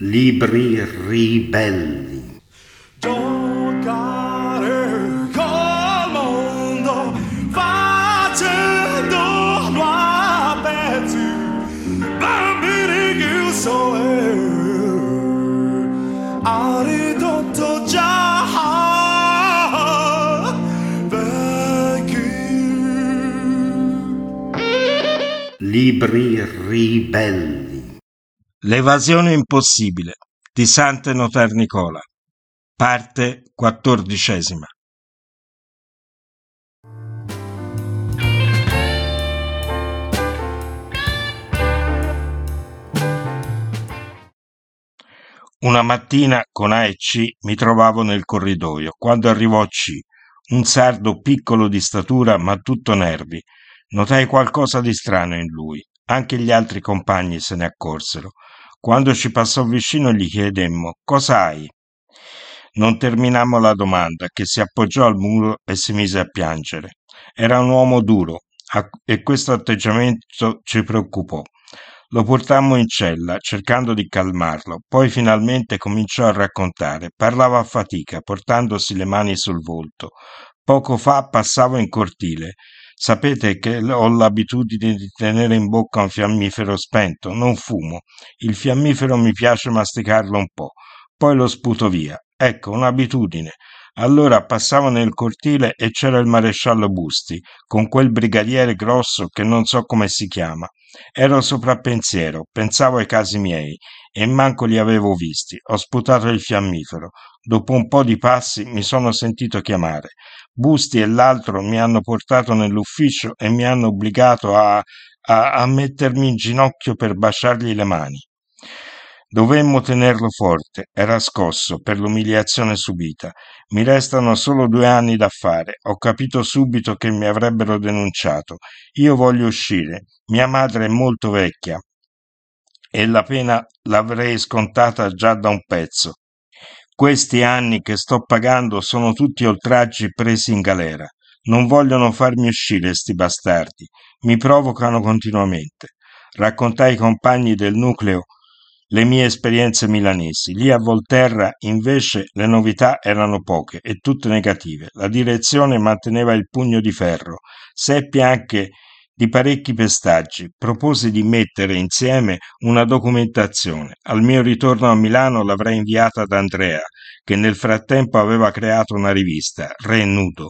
Libri ribelli. Giocare col mondo facendolo a pezzi, bambini chiusi ha ridotto già vecchi. Libri ribelli. L'evasione impossibile di Sant'Enotar Nicola, parte 14. Una mattina con A e C mi trovavo nel corridoio. Quando arrivò C, un sardo piccolo di statura ma tutto nervi, notai qualcosa di strano in lui. Anche gli altri compagni se ne accorsero. Quando ci passò vicino gli chiedemmo: «Cosa hai?» Non terminammo la domanda, che si appoggiò al muro e si mise a piangere. Era un uomo duro e questo atteggiamento ci preoccupò. Lo portammo in cella, cercando di calmarlo. Poi finalmente cominciò a raccontare. Parlava a fatica, portandosi le mani sul volto. «Poco fa passavo in cortile. Sapete che ho l'abitudine di tenere in bocca un fiammifero spento, non fumo. Il fiammifero mi piace masticarlo un po', poi lo sputo via. Ecco, un'abitudine. Allora passavo nel cortile e c'era il maresciallo Busti, con quel brigadiere grosso che non so come si chiama. Ero soprappensiero, pensavo ai casi miei, e manco li avevo visti. Ho sputato il fiammifero. Dopo un po' di passi mi sono sentito chiamare. Busti e l'altro mi hanno portato nell'ufficio e mi hanno obbligato a mettermi in ginocchio per baciargli le mani. Dovemmo tenerlo forte, era scosso per l'umiliazione subita. Mi restano solo 2 anni da fare. Ho capito subito che mi avrebbero denunciato. Io voglio uscire. Mia madre è molto vecchia e la pena l'avrei scontata già da un pezzo. Questi anni che sto pagando sono tutti oltraggi presi in galera. Non vogliono farmi uscire, sti bastardi. Mi provocano continuamente. Raccontai ai compagni del nucleo le mie esperienze milanesi. Lì a Volterra, invece, le novità erano poche e tutte negative. La direzione manteneva il pugno di ferro. Seppi anche di parecchi pestaggi. Proposi di mettere insieme una documentazione. Al mio ritorno a Milano l'avrei inviata ad Andrea, che nel frattempo aveva creato una rivista, Re Nudo.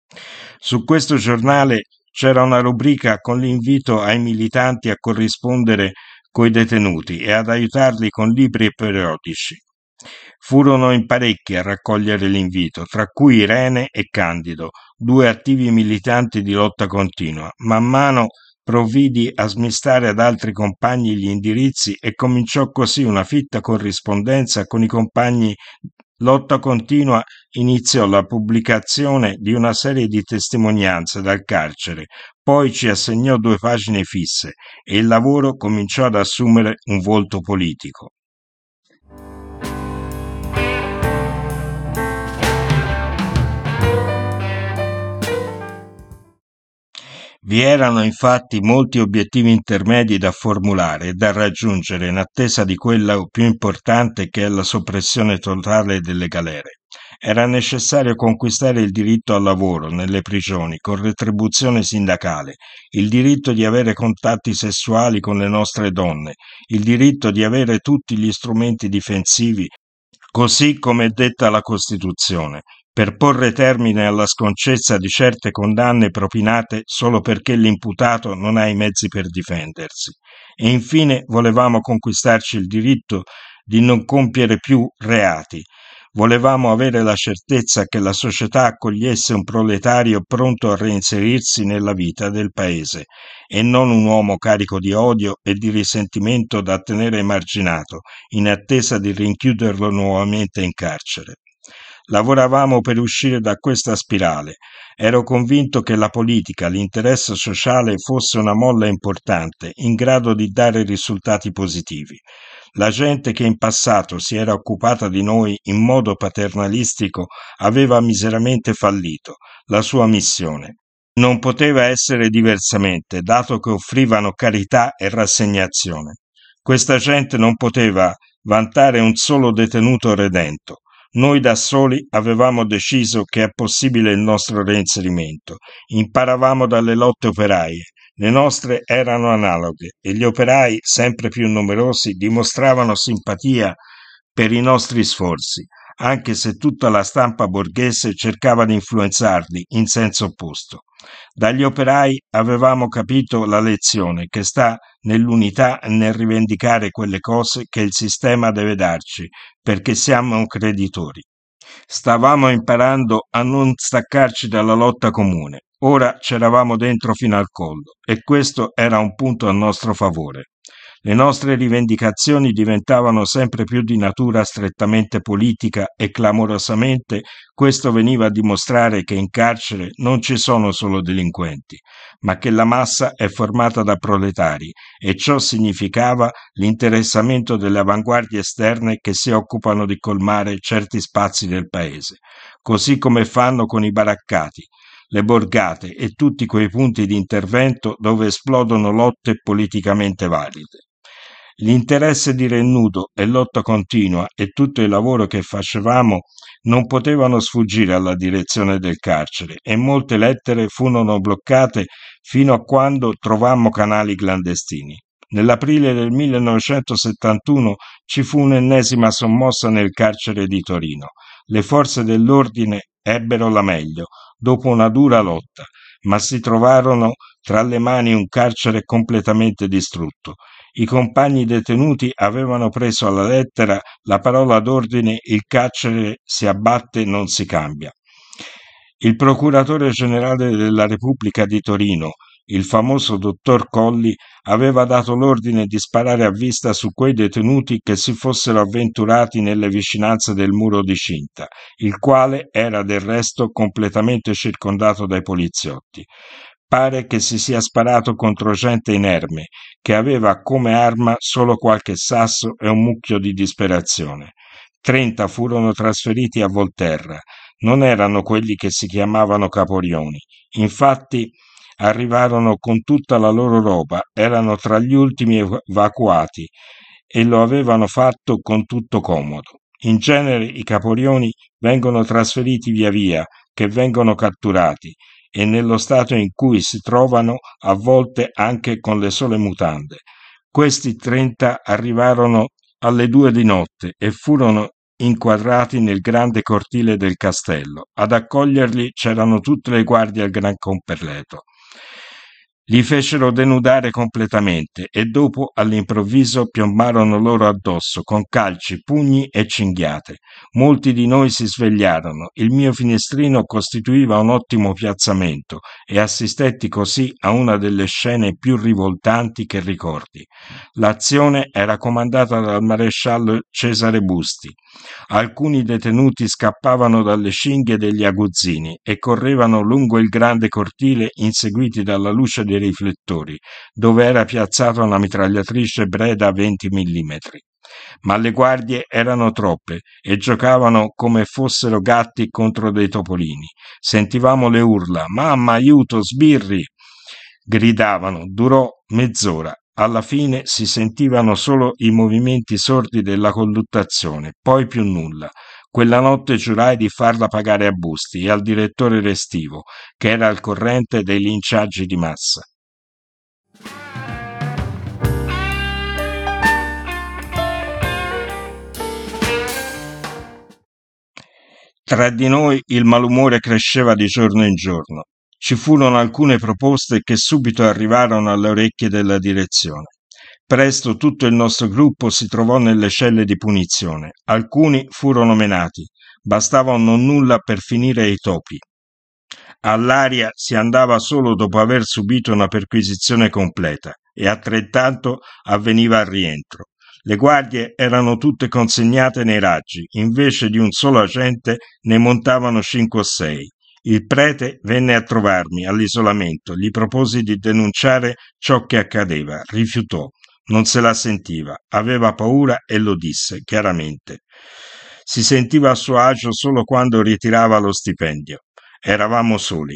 Su questo giornale c'era una rubrica con l'invito ai militanti a corrispondere coi detenuti e ad aiutarli con libri e periodici. Furono in parecchi a raccogliere l'invito, tra cui Irene e Candido, 2 attivi militanti di lotta continua. Man mano provvidi a smistare ad altri compagni gli indirizzi e cominciò così una fitta corrispondenza con i compagni. Lotta continua iniziò la pubblicazione di una serie di testimonianze dal carcere, poi ci assegnò 2 pagine fisse e il lavoro cominciò ad assumere un volto politico. Vi erano infatti molti obiettivi intermedi da formulare e da raggiungere in attesa di quello più importante, che è la soppressione totale delle galere. Era necessario conquistare il diritto al lavoro nelle prigioni con retribuzione sindacale, il diritto di avere contatti sessuali con le nostre donne, il diritto di avere tutti gli strumenti difensivi, così come detta la Costituzione, per porre termine alla sconcezza di certe condanne propinate solo perché l'imputato non ha i mezzi per difendersi. E infine volevamo conquistarci il diritto di non compiere più reati. Volevamo avere la certezza che la società accogliesse un proletario pronto a reinserirsi nella vita del paese e non un uomo carico di odio e di risentimento da tenere emarginato in attesa di rinchiuderlo nuovamente in carcere. Lavoravamo per uscire da questa spirale. Ero convinto che la politica, l'interesse sociale fosse una molla importante, in grado di dare risultati positivi. La gente che in passato si era occupata di noi in modo paternalistico aveva miseramente fallito la sua missione. Non poteva essere diversamente, dato che offrivano carità e rassegnazione. Questa gente non poteva vantare un solo detenuto redento. Noi da soli avevamo deciso che è possibile il nostro reinserimento. Imparavamo dalle lotte operaie. Le nostre erano analoghe e gli operai, sempre più numerosi, dimostravano simpatia per i nostri sforzi, anche se tutta la stampa borghese cercava di influenzarli in senso opposto. Dagli operai avevamo capito la lezione che sta nell'unità e nel rivendicare quelle cose che il sistema deve darci, perché siamo creditori. Stavamo imparando a non staccarci dalla lotta comune. Ora c'eravamo dentro fino al collo e questo era un punto a nostro favore. Le nostre rivendicazioni diventavano sempre più di natura strettamente politica e clamorosamente questo veniva a dimostrare che in carcere non ci sono solo delinquenti, ma che la massa è formata da proletari e ciò significava l'interessamento delle avanguardie esterne che si occupano di colmare certi spazi del paese, così come fanno con i baraccati, le borgate e tutti quei punti di intervento dove esplodono lotte politicamente valide. L'interesse di Rennuto e lotta continua e tutto il lavoro che facevamo non potevano sfuggire alla direzione del carcere e molte lettere furono bloccate fino a quando trovammo canali clandestini. Nell'aprile del 1971 ci fu un'ennesima sommossa nel carcere di Torino. Le forze dell'ordine ebbero la meglio, dopo una dura lotta, ma si trovarono tra le mani un carcere completamente distrutto. I compagni detenuti avevano preso alla lettera la parola d'ordine «il carcere si abbatte, non si cambia». Il procuratore generale della Repubblica di Torino, il famoso dottor Colli, aveva dato l'ordine di sparare a vista su quei detenuti che si fossero avventurati nelle vicinanze del muro di cinta, il quale era del resto completamente circondato dai poliziotti. Pare che si sia sparato contro gente inerme, che aveva come arma solo qualche sasso e un mucchio di disperazione. 30 furono trasferiti a Volterra. Non erano quelli che si chiamavano Caporioni. Infatti arrivarono con tutta la loro roba, erano tra gli ultimi evacuati e lo avevano fatto con tutto comodo. In genere i Caporioni vengono trasferiti via via, che vengono catturati, e nello stato in cui si trovano a volte anche con le sole mutande. Questi 30 arrivarono alle 2 di notte e furono inquadrati nel grande cortile del castello. Ad accoglierli c'erano tutte le guardie al gran completo. Li fecero denudare completamente e dopo all'improvviso piombarono loro addosso con calci, pugni e cinghiate. Molti di noi si svegliarono. Il mio finestrino costituiva un ottimo piazzamento e assistetti così a una delle scene più rivoltanti che ricordi. L'azione era comandata dal maresciallo Cesare Busti. Alcuni detenuti scappavano dalle cinghie degli aguzzini e correvano lungo il grande cortile inseguiti dalla luce dei riflettori, dove era piazzata una mitragliatrice Breda 20 mm. Ma le guardie erano troppe e giocavano come fossero gatti contro dei topolini. Sentivamo le urla: «Mamma, aiuto, sbirri!» Gridavano. Durò mezz'ora. Alla fine si sentivano solo i movimenti sordi della colluttazione, poi più nulla. Quella notte giurai di farla pagare a Busti e al direttore Restivo, che era al corrente dei linciaggi di massa. Tra di noi il malumore cresceva di giorno in giorno. Ci furono alcune proposte che subito arrivarono alle orecchie della direzione. Presto tutto il nostro gruppo si trovò nelle celle di punizione. Alcuni furono menati. Bastava un non nulla per finire ai topi. All'aria si andava solo dopo aver subito una perquisizione completa e altrettanto avveniva al rientro. Le guardie erano tutte consegnate nei raggi, invece di un solo agente ne montavano 5 o 6. Il prete venne a trovarmi all'isolamento, gli proposi di denunciare ciò che accadeva, rifiutò, non se la sentiva, aveva paura e lo disse chiaramente. Si sentiva a suo agio solo quando ritirava lo stipendio. Eravamo soli.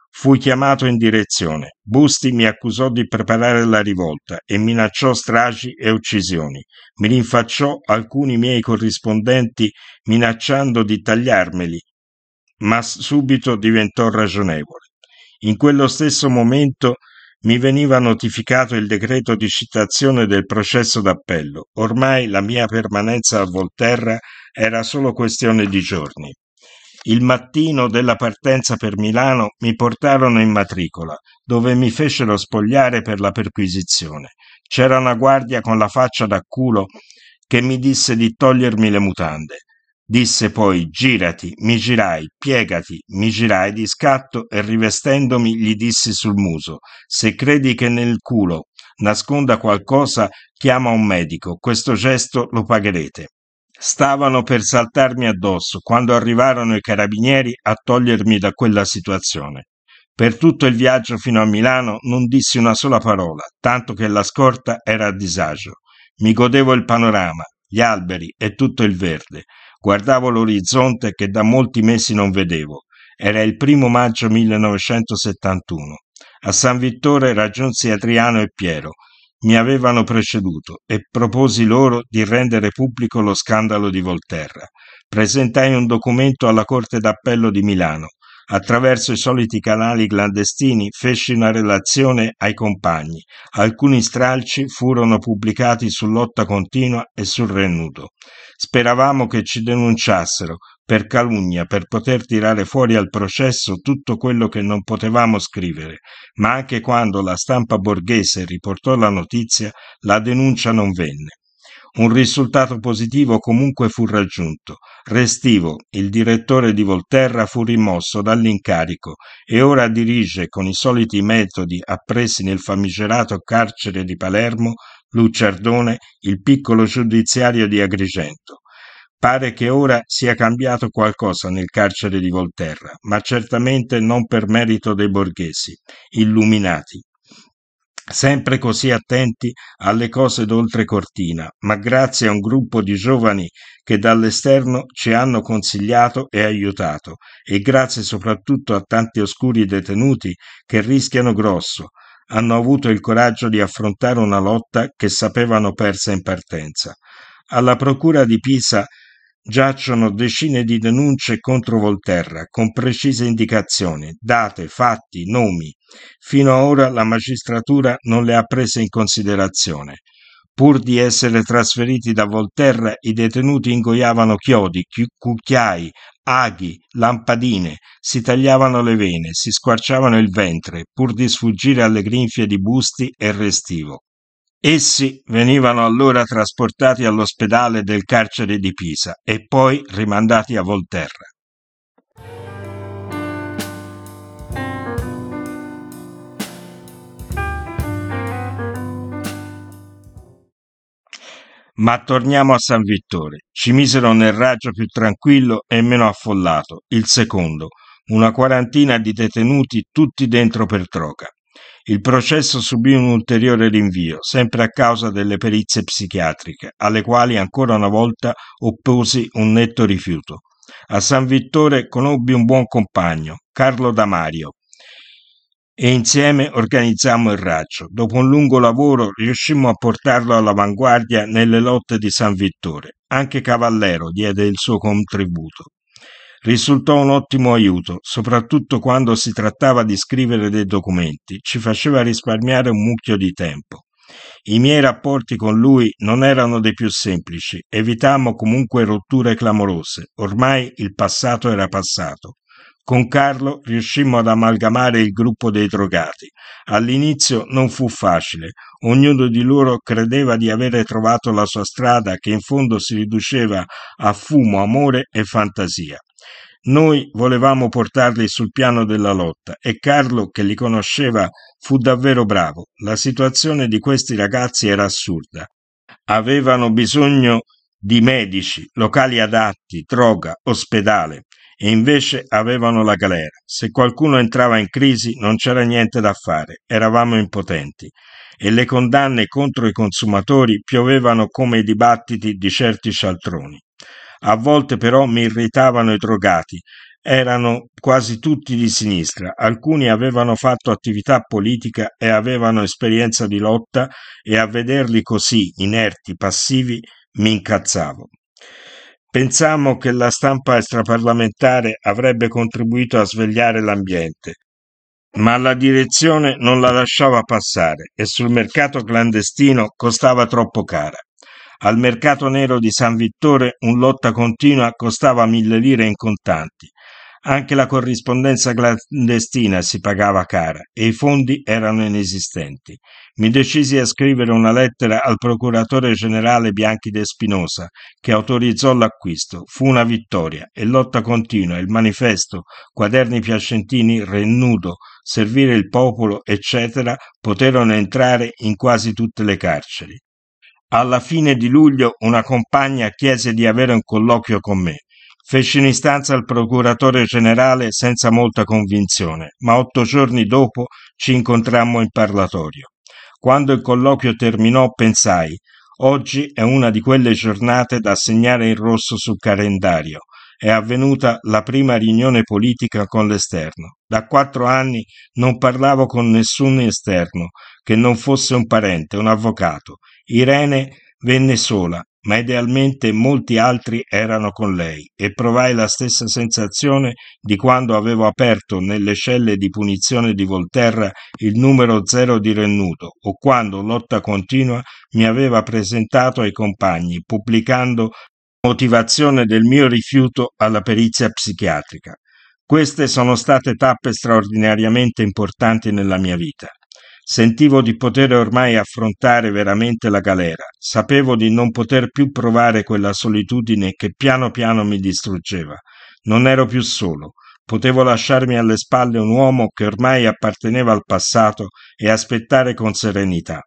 Fui chiamato in direzione. Busti mi accusò di preparare la rivolta e minacciò stragi e uccisioni. Mi rinfacciò alcuni miei corrispondenti minacciando di tagliarmeli, ma subito diventò ragionevole. In quello stesso momento mi veniva notificato il decreto di citazione del processo d'appello. Ormai la mia permanenza a Volterra era solo questione di giorni. Il mattino della partenza per Milano mi portarono in matricola, dove mi fecero spogliare per la perquisizione. C'era una guardia con la faccia da culo che mi disse di togliermi le mutande. Disse poi: girati, mi girai, piegati, mi girai di scatto e rivestendomi gli dissi sul muso: se credi che nel culo nasconda qualcosa, chiama un medico, questo gesto lo pagherete. Stavano per saltarmi addosso quando arrivarono i carabinieri a togliermi da quella situazione. Per tutto il viaggio fino a Milano non dissi una sola parola, tanto che la scorta era a disagio. Mi godevo il panorama, gli alberi e tutto il verde. Guardavo l'orizzonte che da molti mesi non vedevo. Era il 1° maggio 1971. A San Vittore raggiunsi Adriano e Piero. Mi avevano preceduto e proposi loro di rendere pubblico lo scandalo di Volterra. Presentai un documento alla Corte d'Appello di Milano. Attraverso i soliti canali clandestini feci una relazione ai compagni. Alcuni stralci furono pubblicati su Lotta Continua e sul Re Nudo. Speravamo che ci denunciassero per calunnia, per poter tirare fuori al processo tutto quello che non potevamo scrivere, ma anche quando la stampa borghese riportò la notizia, la denuncia non venne. Un risultato positivo comunque fu raggiunto. Restivo, il direttore di Volterra, fu rimosso dall'incarico e ora dirige con i soliti metodi appresi nel famigerato carcere di Palermo, Lucciardone, il piccolo giudiziario di Agrigento. Pare che ora sia cambiato qualcosa nel carcere di Volterra, ma certamente non per merito dei borghesi, illuminati, sempre così attenti alle cose d'oltre cortina, ma grazie a un gruppo di giovani che dall'esterno ci hanno consigliato e aiutato, e grazie soprattutto a tanti oscuri detenuti che rischiano grosso, hanno avuto il coraggio di affrontare una lotta che sapevano persa in partenza. Alla procura di Pisa giacciono decine di denunce contro Volterra, con precise indicazioni, date, fatti, nomi. Fino ad ora la magistratura non le ha prese in considerazione. Pur di essere trasferiti da Volterra, i detenuti ingoiavano chiodi, cucchiai, aghi, lampadine, si tagliavano le vene, si squarciavano il ventre, pur di sfuggire alle grinfie di Busti e Restivo. Essi venivano allora trasportati all'ospedale del carcere di Pisa e poi rimandati a Volterra. Ma torniamo a San Vittore. Ci misero nel raggio più tranquillo e meno affollato, il secondo, una quarantina di detenuti tutti dentro per troca. Il processo subì un ulteriore rinvio, sempre a causa delle perizie psichiatriche, alle quali ancora una volta opposi un netto rifiuto. A San Vittore conobbi un buon compagno, Carlo Damario, e insieme organizzammo il raggio. Dopo un lungo lavoro riuscimmo a portarlo all'avanguardia nelle lotte di San Vittore. Anche Cavallero diede il suo contributo. Risultò un ottimo aiuto, soprattutto quando si trattava di scrivere dei documenti, ci faceva risparmiare un mucchio di tempo. I miei rapporti con lui non erano dei più semplici, evitammo comunque rotture clamorose, ormai il passato era passato. Con Carlo riuscimmo ad amalgamare il gruppo dei drogati. All'inizio non fu facile, ognuno di loro credeva di avere trovato la sua strada che in fondo si riduceva a fumo, amore e fantasia. Noi volevamo portarli sul piano della lotta e Carlo, che li conosceva, fu davvero bravo. La situazione di questi ragazzi era assurda. Avevano bisogno di medici, locali adatti, droga, ospedale, e invece avevano la galera. Se qualcuno entrava in crisi non c'era niente da fare, eravamo impotenti. E le condanne contro i consumatori piovevano come i dibattiti di certi cialtroni. A volte però mi irritavano i drogati, Erano quasi tutti di sinistra, alcuni avevano fatto attività politica e avevano esperienza di lotta e a vederli così, inerti, passivi, mi incazzavo. Pensammo che la stampa extraparlamentare avrebbe contribuito a svegliare l'ambiente, ma la direzione non la lasciava passare e sul mercato clandestino costava troppo cara. Al mercato nero di San Vittore un lotta continua costava 1.000 lire in contanti. Anche la corrispondenza clandestina si pagava cara e i fondi erano inesistenti. Mi decisi a scrivere una lettera al procuratore generale Bianchi de Spinosa, che autorizzò l'acquisto. Fu una vittoria e lotta continua, il manifesto, quaderni piacentini, Rennudo, Servire il popolo, eccetera, poterono entrare in quasi tutte le carceri. Alla fine di luglio una compagna chiese di avere un colloquio con me. Feci un'istanza al procuratore generale senza molta convinzione, ma 8 giorni dopo ci incontrammo in parlatorio. Quando il colloquio terminò pensai, oggi è una di quelle giornate da segnare in rosso sul calendario. È avvenuta la prima riunione politica con l'esterno. Da 4 anni non parlavo con nessun esterno, che non fosse un parente, un avvocato. Irene venne sola, ma idealmente molti altri erano con lei e provai la stessa sensazione di quando avevo aperto nelle celle di punizione di Volterra il numero 0 di Rennuto o quando Lotta Continua mi aveva presentato ai compagni pubblicando motivazione del mio rifiuto alla perizia psichiatrica. Queste sono state tappe straordinariamente importanti nella mia vita. Sentivo di poter ormai affrontare veramente la galera, sapevo di non poter più provare quella solitudine che piano piano mi distruggeva. Non ero più solo, potevo lasciarmi alle spalle un uomo che ormai apparteneva al passato e aspettare con serenità.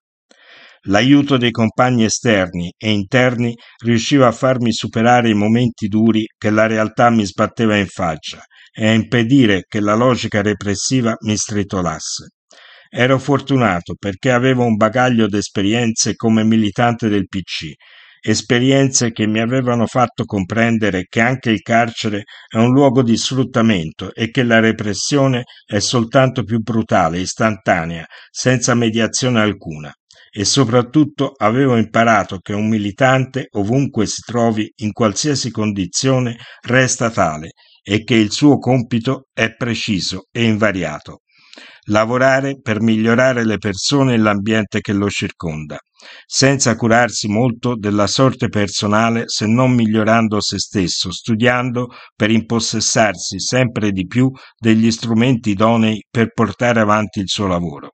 L'aiuto dei compagni esterni e interni riusciva a farmi superare i momenti duri che la realtà mi sbatteva in faccia e a impedire che la logica repressiva mi stritolasse. Ero fortunato perché avevo un bagaglio d'esperienze come militante del PC, esperienze che mi avevano fatto comprendere che anche il carcere è un luogo di sfruttamento e che la repressione è soltanto più brutale, istantanea, senza mediazione alcuna. E soprattutto avevo imparato che un militante, ovunque si trovi, in qualsiasi condizione, resta tale e che il suo compito è preciso e invariato. Lavorare per migliorare le persone e l'ambiente che lo circonda, senza curarsi molto della sorte personale se non migliorando se stesso, studiando per impossessarsi sempre di più degli strumenti idonei per portare avanti il suo lavoro.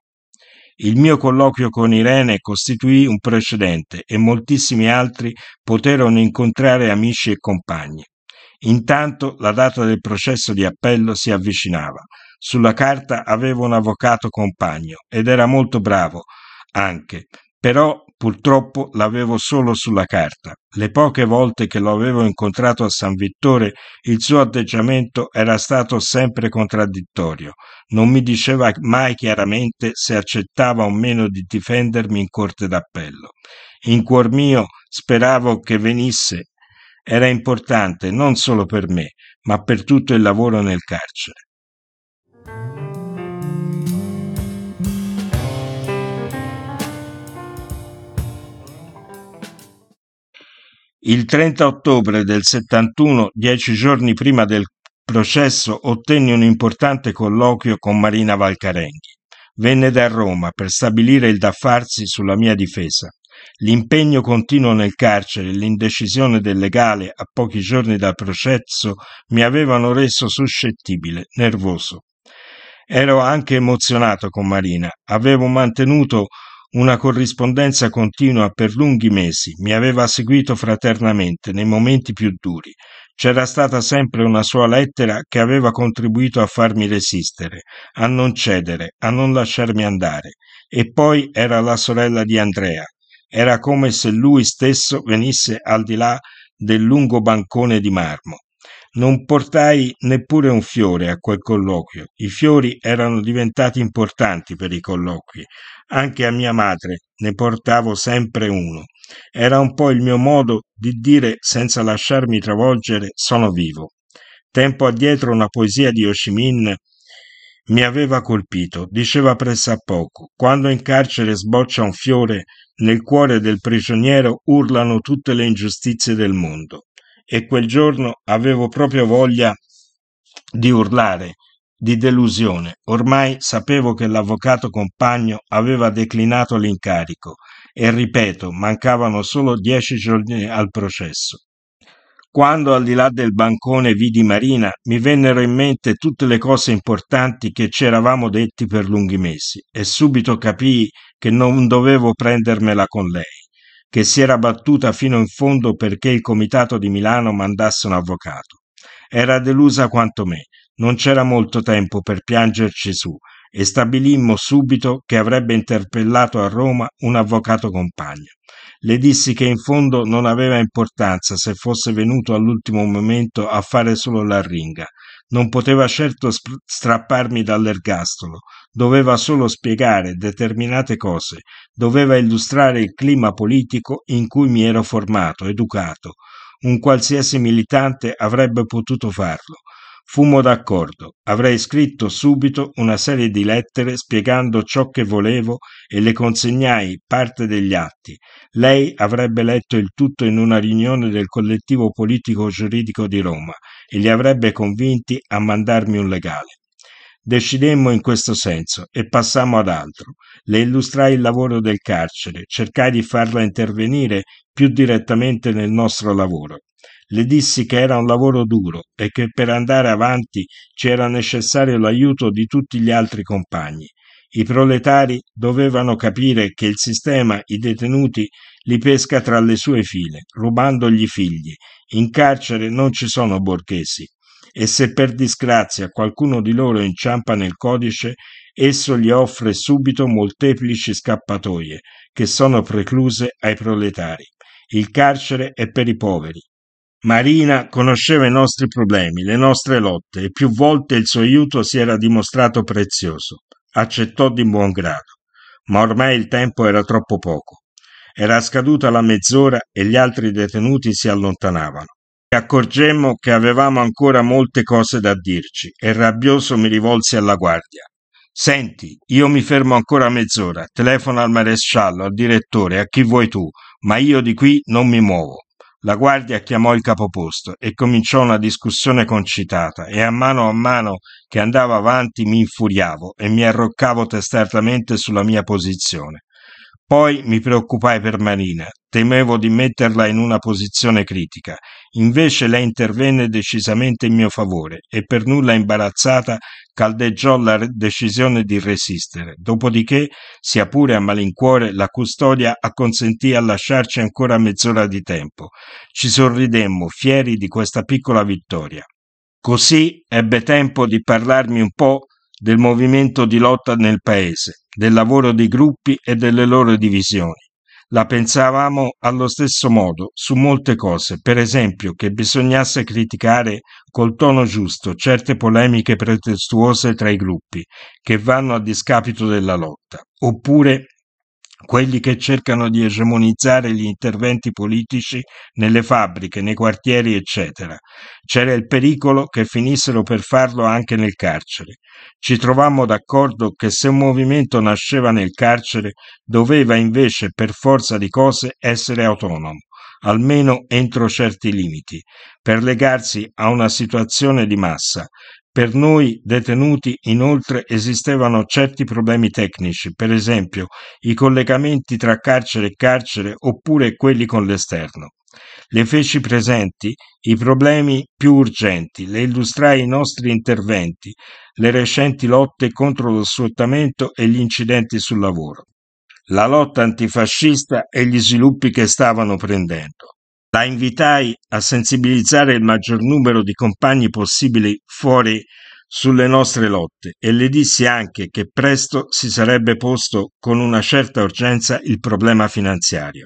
Il mio colloquio con Irene costituì un precedente e moltissimi altri poterono incontrare amici e compagni. Intanto la data del processo di appello si avvicinava. Sulla carta avevo un avvocato compagno ed era molto bravo anche, però purtroppo l'avevo solo sulla carta. Le poche volte che lo avevo incontrato a San Vittore il suo atteggiamento era stato sempre contraddittorio. Non mi diceva mai chiaramente se accettava o meno di difendermi in corte d'appello. In cuor mio speravo che venisse. Era importante non solo per me, ma per tutto il lavoro nel carcere. Il 30 ottobre del 71, 10 giorni prima del processo, ottenni un importante colloquio con Marina Valcarenghi. Venne da Roma per stabilire il da farsi sulla mia difesa. L'impegno continuo nel carcere e l'indecisione del legale a pochi giorni dal processo mi avevano reso suscettibile, nervoso. Ero anche emozionato con Marina. Avevo mantenuto una corrispondenza continua per lunghi mesi, mi aveva seguito fraternamente nei momenti più duri. C'era stata sempre una sua lettera che aveva contribuito a farmi resistere, a non cedere, a non lasciarmi andare. E poi era la sorella di Andrea. Era come se lui stesso venisse al di là del lungo bancone di marmo. Non portai neppure un fiore a quel colloquio. I fiori erano diventati importanti per i colloqui. Anche a mia madre ne portavo sempre uno. Era un po' il mio modo di dire senza lasciarmi travolgere sono vivo. Tempo addietro una poesia di Ho Chi Minh mi aveva colpito, diceva pressappoco: quando in carcere sboccia un fiore, nel cuore del prigioniero urlano tutte le ingiustizie del mondo. E quel giorno avevo proprio voglia di urlare, di delusione. Ormai sapevo che l'avvocato compagno aveva declinato l'incarico e, ripeto, mancavano solo 10 giorni al processo. Quando al di là del bancone vidi Marina, mi vennero in mente tutte le cose importanti che ci eravamo detti per lunghi mesi e subito capii che non dovevo prendermela con lei, che si era battuta fino in fondo perché il comitato di Milano mandasse un avvocato. Era delusa quanto me, non c'era molto tempo per piangerci su e stabilimmo subito che avrebbe interpellato a Roma un avvocato compagno. Le dissi che in fondo non aveva importanza se fosse venuto all'ultimo momento a fare solo l'arringa. Non poteva certo strapparmi dall'ergastolo, doveva solo spiegare determinate cose, doveva illustrare il clima politico in cui mi ero formato, educato. Un qualsiasi militante avrebbe potuto farlo. Fummo d'accordo. Avrei scritto subito una serie di lettere spiegando ciò che volevo e le consegnai parte degli atti. Lei avrebbe letto il tutto in una riunione del collettivo politico-giuridico di Roma e li avrebbe convinti a mandarmi un legale. Decidemmo in questo senso e passammo ad altro. Le illustrai il lavoro del carcere, cercai di farla intervenire più direttamente nel nostro lavoro. Le dissi che era un lavoro duro e che per andare avanti ci era necessario l'aiuto di tutti gli altri compagni. I proletari dovevano capire che il sistema i detenuti li pesca tra le sue file, rubandogli figli. In carcere non ci sono borghesi e se per disgrazia qualcuno di loro inciampa nel codice, esso gli offre subito molteplici scappatoie che sono precluse ai proletari. Il carcere è per i poveri. Marina conosceva i nostri problemi, le nostre lotte e più volte il suo aiuto si era dimostrato prezioso. Accettò di buon grado, ma ormai il tempo era troppo poco. Era scaduta la mezz'ora e gli altri detenuti si allontanavano. Ci accorgemmo che avevamo ancora molte cose da dirci e rabbioso mi rivolsi alla guardia. Senti, io mi fermo ancora mezz'ora, telefono al maresciallo, al direttore, a chi vuoi tu, ma io di qui non mi muovo. La guardia chiamò il capoposto e cominciò una discussione concitata e a mano che andava avanti mi infuriavo e mi arroccavo testaramente sulla mia posizione. Poi mi preoccupai per Marina, temevo di metterla in una posizione critica. Invece lei intervenne decisamente in mio favore e per nulla imbarazzata caldeggiò la decisione di resistere. Dopodiché, sia pure a malincuore, la custodia acconsentì a lasciarci ancora mezz'ora di tempo. Ci sorridemmo, fieri di questa piccola vittoria. Così ebbe tempo di parlarmi un po' del movimento di lotta nel paese, del lavoro di gruppi e delle loro divisioni. La pensavamo allo stesso modo su molte cose, per esempio che bisognasse criticare col tono giusto certe polemiche pretestuose tra i gruppi che vanno a discapito della lotta, oppure quelli che cercano di egemonizzare gli interventi politici nelle fabbriche, nei quartieri, eccetera. C'era il pericolo che finissero per farlo anche nel carcere. Ci trovammo d'accordo che se un movimento nasceva nel carcere doveva invece per forza di cose essere autonomo, almeno entro certi limiti, per legarsi a una situazione di massa. Per noi detenuti, inoltre, esistevano certi problemi tecnici, per esempio i collegamenti tra carcere e carcere oppure quelli con l'esterno. Le feci presenti i problemi più urgenti, le illustrai i nostri interventi, le recenti lotte contro lo sfruttamento e gli incidenti sul lavoro, la lotta antifascista e gli sviluppi che stavano prendendo. La invitai a sensibilizzare il maggior numero di compagni possibili fuori sulle nostre lotte e le dissi anche che presto si sarebbe posto con una certa urgenza il problema finanziario.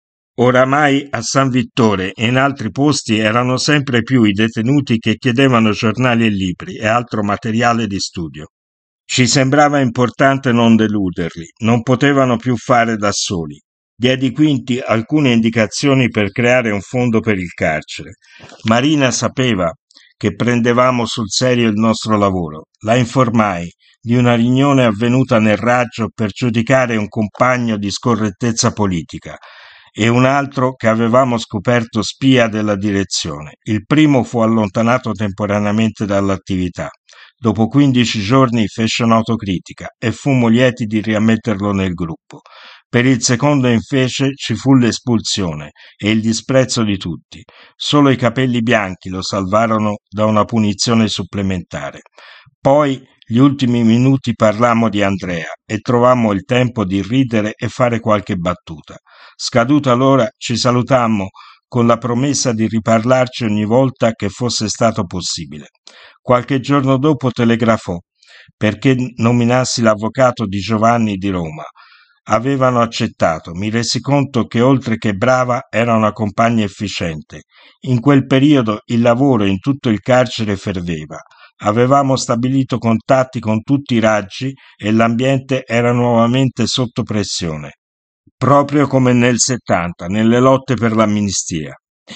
Oramai a San Vittore e in altri posti erano sempre più i detenuti che chiedevano giornali e libri e altro materiale di studio. Ci sembrava importante non deluderli, non potevano più fare da soli. Diedi quindi alcune indicazioni per creare un fondo per il carcere. Marina sapeva che prendevamo sul serio il nostro lavoro. La informai di una riunione avvenuta nel Raggio per giudicare un compagno di scorrettezza politica e un altro che avevamo scoperto spia della direzione. Il primo fu allontanato temporaneamente dall'attività. Dopo 15 giorni fece un'autocritica e fummo lieti di riammetterlo nel gruppo. Per il secondo invece ci fu l'espulsione e il disprezzo di tutti. Solo i capelli bianchi lo salvarono da una punizione supplementare. Poi gli ultimi minuti parlammo di Andrea e trovammo il tempo di ridere e fare qualche battuta. Scaduta l'ora ci salutammo con la promessa di riparlarci ogni volta che fosse stato possibile. Qualche giorno dopo telegrafò perché nominassi l'avvocato di Giovanni di Roma. Avevano accettato. Mi resi conto che oltre che brava era una compagna efficiente. In quel periodo il lavoro in tutto il carcere ferveva. Avevamo stabilito contatti con tutti i raggi e l'ambiente era nuovamente sotto pressione, proprio come nel 70, nelle lotte per l'amnistia.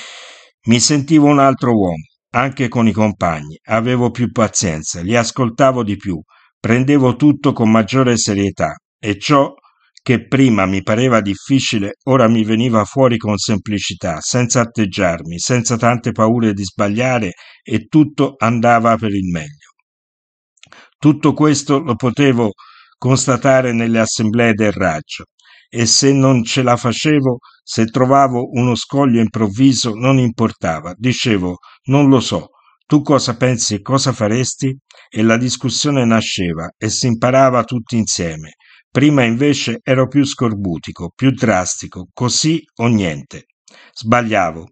Mi sentivo un altro uomo, anche con i compagni, avevo più pazienza, li ascoltavo di più, prendevo tutto con maggiore serietà e ciò che prima mi pareva difficile ora mi veniva fuori con semplicità, senza atteggiarmi, senza tante paure di sbagliare e tutto andava per il meglio. Tutto questo lo potevo constatare nelle assemblee del Raggio e se non ce la facevo, se trovavo uno scoglio improvviso, non importava, dicevo non lo so, tu cosa pensi e cosa faresti? E la discussione nasceva e si imparava tutti insieme. Prima invece ero più scorbutico, più drastico, così o niente. Sbagliavo.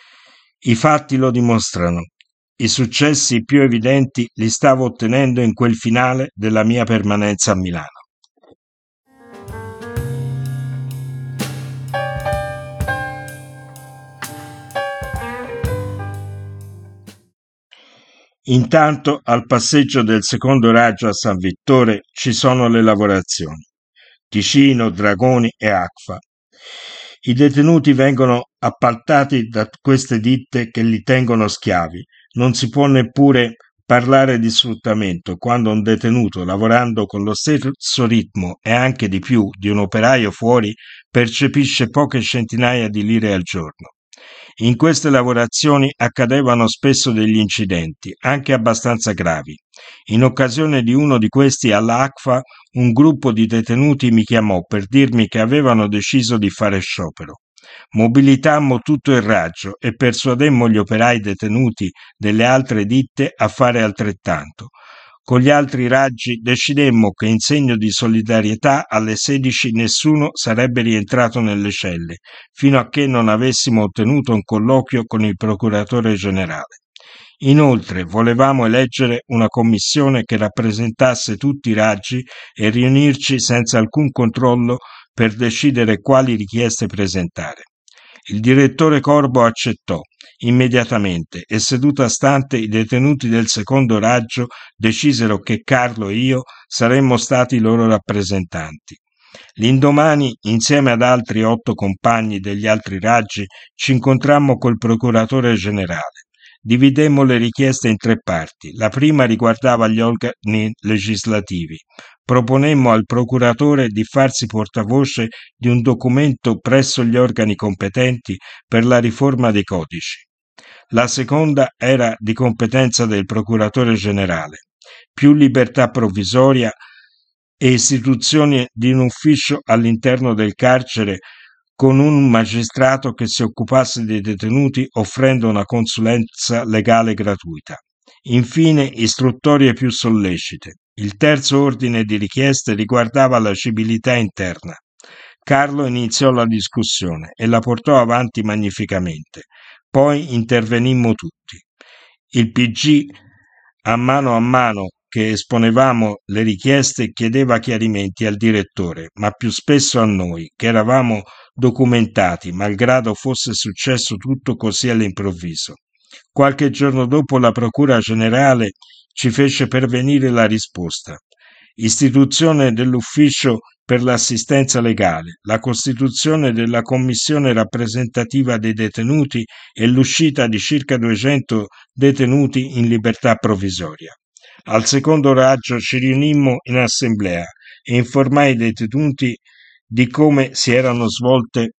I fatti lo dimostrano. I successi più evidenti li stavo ottenendo in quel finale della mia permanenza a Milano. Intanto al passeggio del secondo raggio a San Vittore ci sono le lavorazioni. Ticino, Dragoni e Acfa. I detenuti vengono appaltati da queste ditte che li tengono schiavi. Non si può neppure parlare di sfruttamento quando un detenuto, lavorando con lo stesso ritmo e anche di più di un operaio fuori, percepisce poche centinaia di lire al giorno. In queste lavorazioni accadevano spesso degli incidenti, anche abbastanza gravi. In occasione di uno di questi all'ACFA, un gruppo di detenuti mi chiamò per dirmi che avevano deciso di fare sciopero. Mobilitammo tutto il raggio e persuademmo gli operai detenuti delle altre ditte a fare altrettanto. Con gli altri raggi decidemmo che in segno di solidarietà alle 16 nessuno sarebbe rientrato nelle celle, fino a che non avessimo ottenuto un colloquio con il procuratore generale. Inoltre volevamo eleggere una commissione che rappresentasse tutti i raggi e riunirci senza alcun controllo per decidere quali richieste presentare. Il direttore Corbo accettò immediatamente e seduta stante i detenuti del secondo raggio decisero che Carlo e io saremmo stati i loro rappresentanti. L'indomani, insieme ad altri 8 compagni degli altri raggi, ci incontrammo col procuratore generale. Dividemmo le richieste in 3 parti. La prima riguardava gli organi legislativi. Proponemmo al procuratore di farsi portavoce di un documento presso gli organi competenti per la riforma dei codici. La seconda era di competenza del procuratore generale. Più libertà provvisoria e istituzione di un ufficio all'interno del carcere con un magistrato che si occupasse dei detenuti offrendo una consulenza legale gratuita. Infine, istruttorie più sollecite. Il terzo ordine di richieste riguardava la civiltà interna. Carlo iniziò la discussione e la portò avanti magnificamente. Poi intervenimmo tutti. Il PG, a mano che esponevamo le richieste, chiedeva chiarimenti al direttore, ma più spesso a noi, che eravamo documentati, malgrado fosse successo tutto così all'improvviso. Qualche giorno dopo la Procura Generale ci fece pervenire la risposta. Istituzione dell'ufficio per l'assistenza legale, la costituzione della commissione rappresentativa dei detenuti e l'uscita di circa 200 detenuti in libertà provvisoria. Al secondo raggio ci riunimmo in assemblea e informai i detenuti di come si erano svolte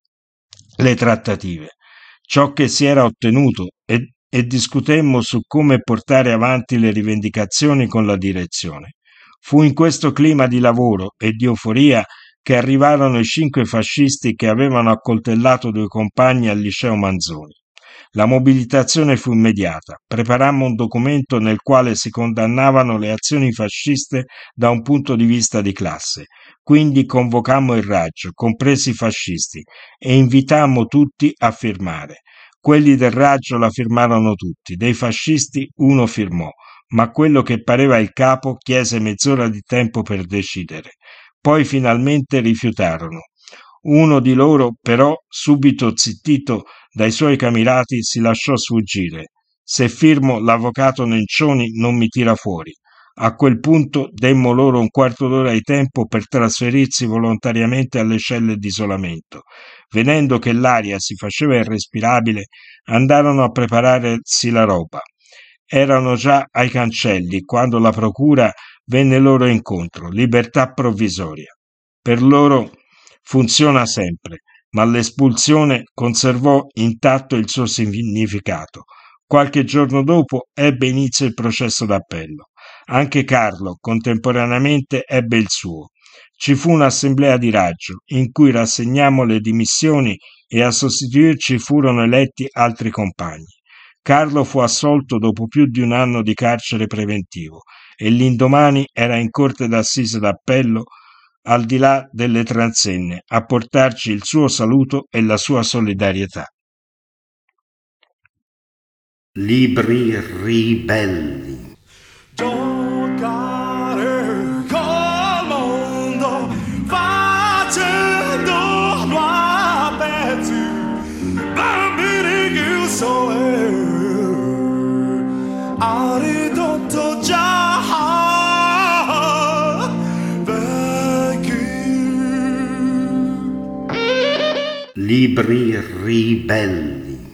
le trattative, ciò che si era ottenuto e discutemmo su come portare avanti le rivendicazioni con la direzione. Fu in questo clima di lavoro e di euforia che arrivarono i 5 fascisti che avevano accoltellato 2 compagni al liceo Manzoni. La mobilitazione fu immediata. Preparammo un documento nel quale si condannavano le azioni fasciste da un punto di vista di classe. Quindi convocammo il raggio, compresi i fascisti, e invitammo tutti a firmare. Quelli del raggio la firmarono tutti, dei fascisti uno firmò, ma quello che pareva il capo chiese mezz'ora di tempo per decidere. Poi finalmente rifiutarono. Uno di loro, però, subito zittito dai suoi camerati, si lasciò sfuggire. Se firmo, l'avvocato Nencioni non mi tira fuori. A quel punto demmo loro un quarto d'ora di tempo per trasferirsi volontariamente alle celle d'isolamento. Vedendo che l'aria si faceva irrespirabile, andarono a prepararsi la roba. Erano già ai cancelli quando la procura venne loro incontro. Libertà provvisoria. Per loro funziona sempre, ma l'espulsione conservò intatto il suo significato. Qualche giorno dopo ebbe inizio il processo d'appello. Anche Carlo contemporaneamente ebbe il suo. Ci fu un'assemblea di raggio, in cui rassegnammo le dimissioni e a sostituirci furono eletti altri compagni. Carlo fu assolto dopo più di 1 anno di carcere preventivo e l'indomani era in corte d'assise d'appello al di là delle transenne a portarci il suo saluto e la sua solidarietà. Libri ribelli. Giocare col mondo facendolo a pezzi, bambini chiusi ha ridotto già vecchi. Libri ribelli.